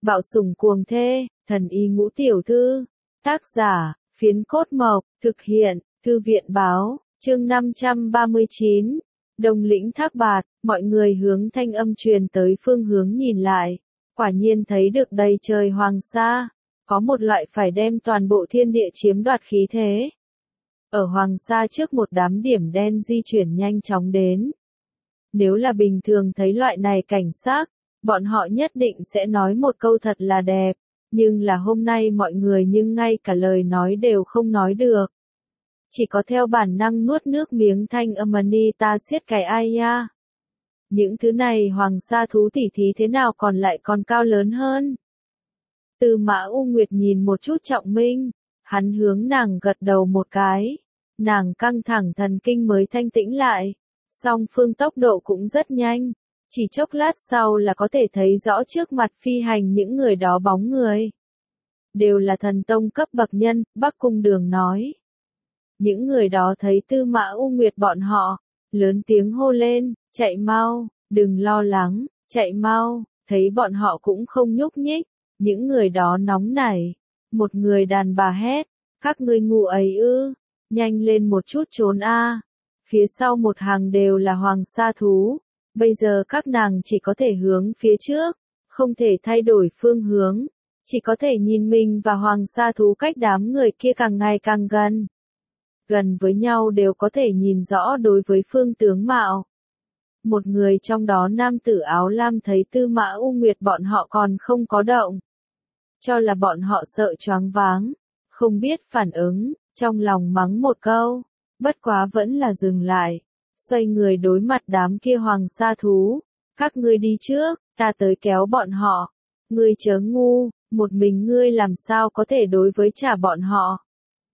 Bạo sủng cuồng thê, thần y ngũ tiểu thư. Tác giả, Phiến Cốt Mộc, thực hiện, Thư viện báo, chương 539. Đông Lĩnh Thác Bạt, mọi người hướng thanh âm truyền tới phương hướng nhìn lại. Quả nhiên thấy được đầy trời hoàng sa. Có một loại phải đem toàn bộ thiên địa chiếm đoạt khí thế. Ở hoàng sa trước một đám điểm đen di chuyển nhanh chóng đến. Nếu là bình thường thấy loại này cảnh sắc, bọn họ nhất định sẽ nói một câu thật là đẹp, nhưng là hôm nay mọi người nhưng ngay cả lời nói đều không nói được. Chỉ có theo bản năng nuốt nước miếng thanh âm ni ta siết cái ai ya. Những thứ này hoàng sa thú tỉ thí thế nào còn cao lớn hơn. Tư Mã U Nguyệt nhìn một chút Trọng Minh, hắn hướng nàng gật đầu một cái, nàng căng thẳng thần kinh mới thanh tĩnh lại, song phương tốc độ cũng rất nhanh. Chỉ chốc lát sau là có thể thấy rõ trước mặt phi hành những người đó bóng người. Đều là thần tông cấp bậc nhân, Bắc Cung Đường nói. Những người đó thấy Tư Mã U Nguyệt bọn họ, lớn tiếng hô lên, chạy mau, đừng lo lắng, chạy mau, thấy bọn họ cũng không nhúc nhích, những người đó nóng nảy. Một người đàn bà hét, các ngươi ngu ấy ư, nhanh lên một chút trốn a. Phía sau một hàng đều là hoàng sa thú. Bây giờ các nàng chỉ có thể hướng phía trước, không thể thay đổi phương hướng, chỉ có thể nhìn mình và hoàng sa thú cách đám người kia càng ngày càng gần. Gần với nhau đều có thể nhìn rõ đối với phương tướng mạo. Một người trong đó nam tử áo lam thấy Tư Mã U Nguyệt bọn họ còn không có động. Cho là bọn họ sợ choáng váng, không biết phản ứng, trong lòng mắng một câu, bất quá vẫn là dừng lại. Xoay người đối mặt đám kia hoàng sa thú, các ngươi đi trước, ta tới kéo bọn họ, ngươi chớ ngu, một mình ngươi làm sao có thể đối với trả bọn họ.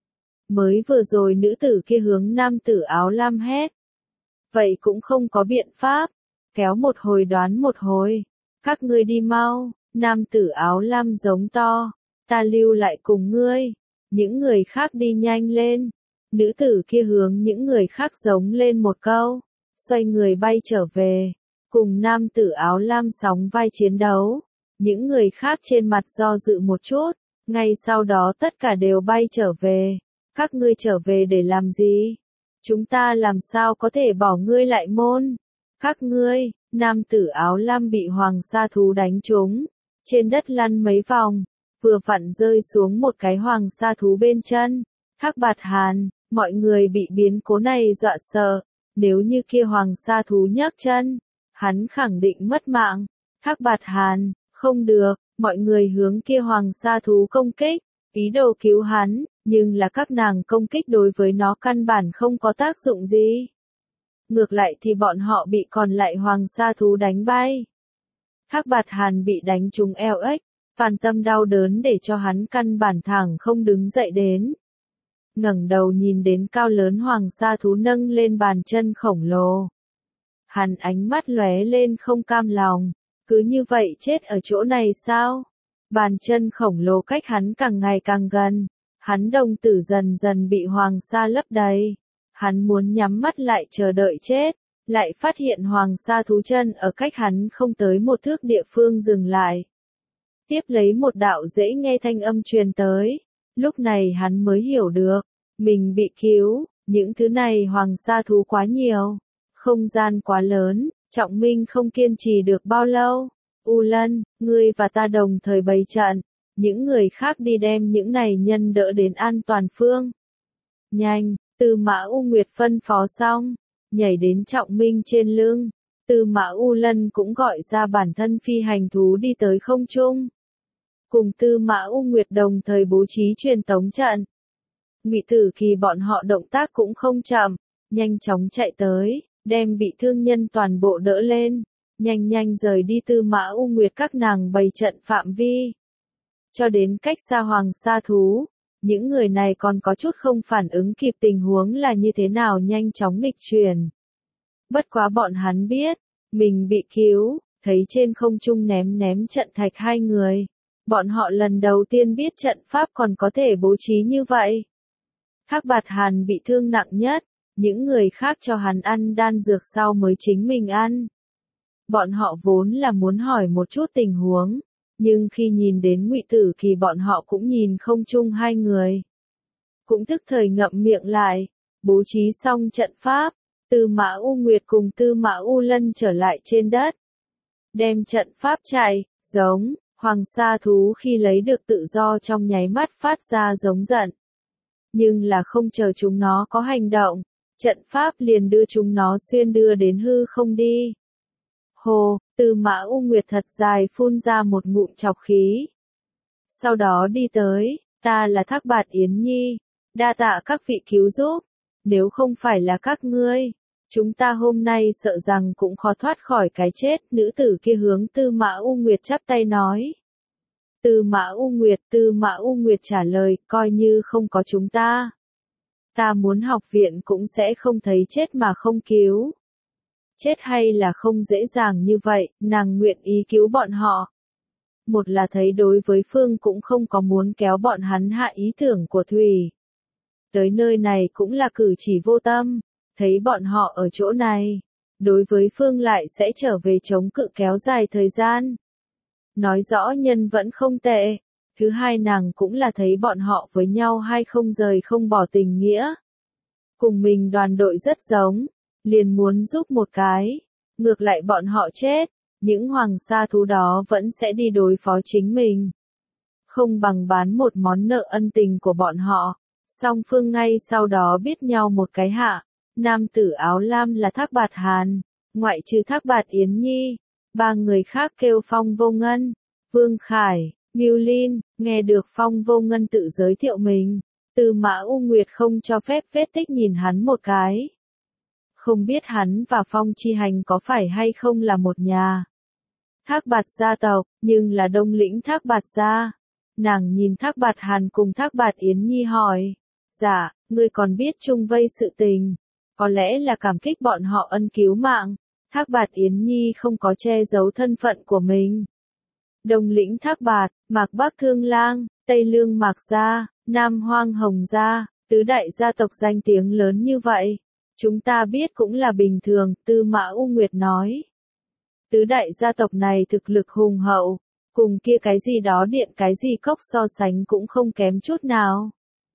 Mới vừa rồi nữ tử kia hướng nam tử áo lam hét. Vậy cũng không có biện pháp, kéo một hồi đoán một hồi, các ngươi đi mau, nam tử áo lam giống to, ta lưu lại cùng ngươi, những người khác đi nhanh lên. Nữ tử kia hướng những người khác giống lên một câu, xoay người bay trở về, cùng nam tử áo lam sóng vai chiến đấu. Những người khác trên mặt do dự một chút, ngay sau đó tất cả đều bay trở về. Các ngươi trở về để làm gì? Chúng ta làm sao có thể bỏ ngươi lại môn? Các ngươi, nam tử áo lam bị hoàng sa thú đánh trúng, trên đất lăn mấy vòng, vừa vặn rơi xuống một cái hoàng sa thú bên chân. Thác Bạt Hàn, mọi người bị biến cố này dọa sợ, nếu như kia hoàng sa thú nhấc chân, hắn khẳng định mất mạng. Thác Bạt Hàn, không được, mọi người hướng kia hoàng sa thú công kích, ý đồ cứu hắn, nhưng là các nàng công kích đối với nó căn bản không có tác dụng gì. Ngược lại thì bọn họ bị còn lại hoàng sa thú đánh bay. Thác Bạt Hàn bị đánh trúng eo ếch, toàn tâm đau đớn để cho hắn căn bản thẳng không đứng dậy đến. Ngẩng đầu nhìn đến cao lớn hoàng sa thú nâng lên bàn chân khổng lồ. Hắn ánh mắt lóe lên không cam lòng, cứ như vậy chết ở chỗ này sao? Bàn chân khổng lồ cách hắn càng ngày càng gần, hắn đồng tử dần dần bị hoàng sa lấp đầy. Hắn muốn nhắm mắt lại chờ đợi chết, lại phát hiện hoàng sa thú chân ở cách hắn không tới một thước địa phương dừng lại. Tiếp lấy một đạo dễ nghe thanh âm truyền tới, lúc này hắn mới hiểu được. Mình bị cứu, những thứ này hoàng sa thú quá nhiều, không gian quá lớn, Trọng Minh không kiên trì được bao lâu. U Lân, ngươi và ta đồng thời bày trận, những người khác đi đem những này nhân đỡ đến an toàn phương. Nhanh, Tư Mã U Nguyệt phân phó xong, nhảy đến Trọng Minh trên lưng, Tư Mã U Lân cũng gọi ra bản thân phi hành thú đi tới không trung. Cùng Tư Mã U Nguyệt đồng thời bố trí truyền tống trận. Ngụy Tử Kỳ bọn họ động tác cũng không chậm, nhanh chóng chạy tới, đem bị thương nhân toàn bộ đỡ lên, nhanh rời đi Tư Mã U Nguyệt các nàng bày trận phạm vi. Cho đến cách xa hoàng sa thú, những người này còn có chút không phản ứng kịp tình huống là như thế nào nhanh chóng nghịch chuyển. Bất quá bọn hắn biết, mình bị cứu, thấy trên không trung ném trận thạch hai người. Bọn họ lần đầu tiên biết trận pháp còn có thể bố trí như vậy. Thác Bạt Hàn bị thương nặng nhất, những người khác cho hắn ăn đan dược sau mới chính mình ăn. Bọn họ vốn là muốn hỏi một chút tình huống, Nhưng khi nhìn đến Ngụy Tử Kỳ bọn họ cũng nhìn không chung hai người. Cũng tức thời ngậm miệng lại, bố trí xong trận pháp, Tư Mã U Nguyệt cùng Tư Mã U Lân trở lại trên đất. Đem trận pháp chạy, giống, hoàng sa thú khi lấy được tự do trong nháy mắt phát ra giống giận. Nhưng là không chờ chúng nó có hành động, trận pháp liền đưa chúng nó xuyên đưa đến hư không đi. Hồ, Tư Mã U Nguyệt thật dài phun ra một ngụm trọc khí. Sau đó đi tới, ta là Thác Bạt Yến Nhi, đa tạ các vị cứu giúp, nếu không phải là các ngươi, chúng ta hôm nay sợ rằng cũng khó thoát khỏi cái chết. Nữ tử kia hướng Tư Mã U Nguyệt chắp tay nói. Tư Mã U Nguyệt trả lời, coi như không có chúng ta. Ta muốn học viện cũng sẽ không thấy chết mà không cứu. Chết hay là không dễ dàng như vậy, nàng nguyện ý cứu bọn họ. Một là thấy đối với Phương cũng không có muốn kéo bọn hắn hạ ý tưởng của Thủy. Tới nơi này cũng là cử chỉ vô tâm, thấy bọn họ ở chỗ này. Đối với Phương lại sẽ trở về chống cự kéo dài thời gian. Nói rõ nhân vẫn không tệ. Thứ hai nàng cũng là thấy bọn họ với nhau hay không rời không bỏ tình nghĩa. Cùng mình đoàn đội rất giống, liền muốn giúp một cái. Ngược lại bọn họ chết, những hoàng sa thú đó vẫn sẽ đi đối phó chính mình. Không bằng bán một món nợ ân tình của bọn họ. Song Phương ngay sau đó biết nhau một cái hạ. Nam tử áo lam là Thác Bạt Hàn, ngoại trừ Thác Bạt Yến Nhi. Ba người khác kêu Phong Vô Ngân, Vương Khải, Mưu Linh. Nghe được Phong Vô Ngân tự giới thiệu mình, Tư Mã U Nguyệt không cho phép vết tích nhìn hắn một cái. Không biết hắn và Phong Chi Hành có phải hay không là một nhà. Thác Bạt gia tộc, nhưng là Đông Lĩnh Thác Bạt gia. Nàng nhìn Thác Bạt Hàn cùng Thác Bạt Yến Nhi hỏi. Dạ, ngươi còn biết chung vây sự tình. Có lẽ là cảm kích bọn họ ân cứu mạng. Thác Bạt Yến Nhi không có che giấu thân phận của mình. Đông Lĩnh Thác Bạt, Mạc Bắc Thương Lang, Tây Lương Mạc Gia, Nam Hoang Hồng Gia, tứ đại gia tộc danh tiếng lớn như vậy. Chúng ta biết cũng là bình thường, Tư Mã U Nguyệt nói. Tứ đại gia tộc này thực lực hùng hậu, cùng kia cái gì đó điện cái gì cốc so sánh cũng không kém chút nào.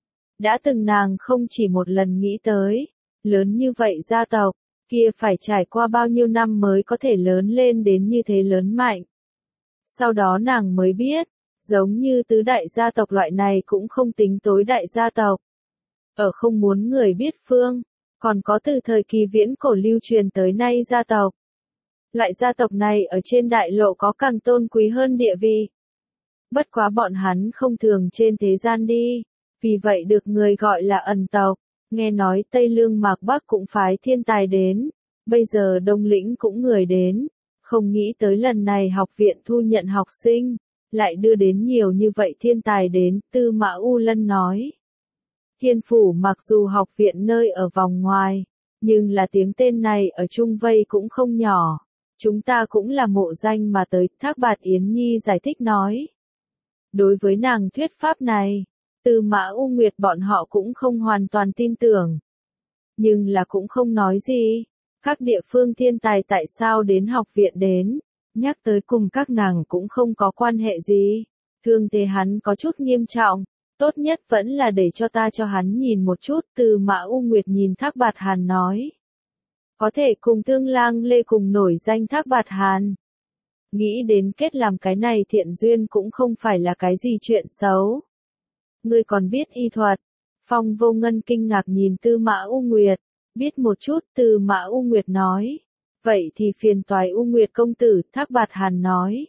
Đã từng nàng không chỉ một lần nghĩ tới, lớn như vậy gia tộc, kia phải trải qua bao nhiêu năm mới có thể lớn lên đến như thế lớn mạnh. Sau đó nàng mới biết, giống như tứ đại gia tộc loại này cũng không tính tối đại gia tộc. Ở không muốn người biết phương, còn có từ thời kỳ viễn cổ lưu truyền tới nay gia tộc. Loại gia tộc này ở trên đại lộ có càng tôn quý hơn địa vị. Bất quá bọn hắn không thường trên thế gian đi, vì vậy được người gọi là ẩn tộc. Nghe nói Tây Lương Mạc Bắc cũng phái thiên tài đến, bây giờ Đông Lĩnh cũng người đến. Không nghĩ tới lần này học viện thu nhận học sinh, lại đưa đến nhiều như vậy thiên tài đến, Tư Mã U Lân nói. Thiên phủ mặc dù học viện nơi ở vòng ngoài, nhưng là tiếng tên này ở Trung Vây cũng không nhỏ. Chúng ta cũng là mộ danh mà tới, Thác Bạt Yến Nhi giải thích nói. Đối với nàng thuyết pháp này, Tư Mã U Nguyệt bọn họ cũng không hoàn toàn tin tưởng. Nhưng là cũng không nói gì. Các địa phương thiên tài tại sao đến học viện đến, nhắc tới cùng các nàng cũng không có quan hệ gì. Thương thế hắn có chút nghiêm trọng, tốt nhất vẫn là để cho ta cho hắn nhìn một chút. Tư Mã U Nguyệt nhìn Thác Bạt Hàn nói. Có thể cùng Thương Lang Lê cùng nổi danh Thác Bạt Hàn. Nghĩ đến kết làm cái này thiện duyên cũng không phải là cái gì chuyện xấu. Ngươi còn biết y thuật. Phong Vô Ngân kinh ngạc nhìn Tư Mã U Nguyệt. Biết một chút, Tư Mã U Nguyệt nói. Vậy thì phiền toái U Nguyệt công tử, Thác Bạt Hàn nói.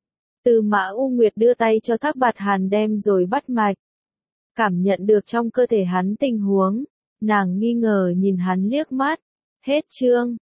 Tư Mã U Nguyệt đưa tay cho Thác Bạt Hàn đem rồi bắt mạch. Cảm nhận được trong cơ thể hắn tình huống, nàng nghi ngờ nhìn hắn liếc mắt. Hết chương.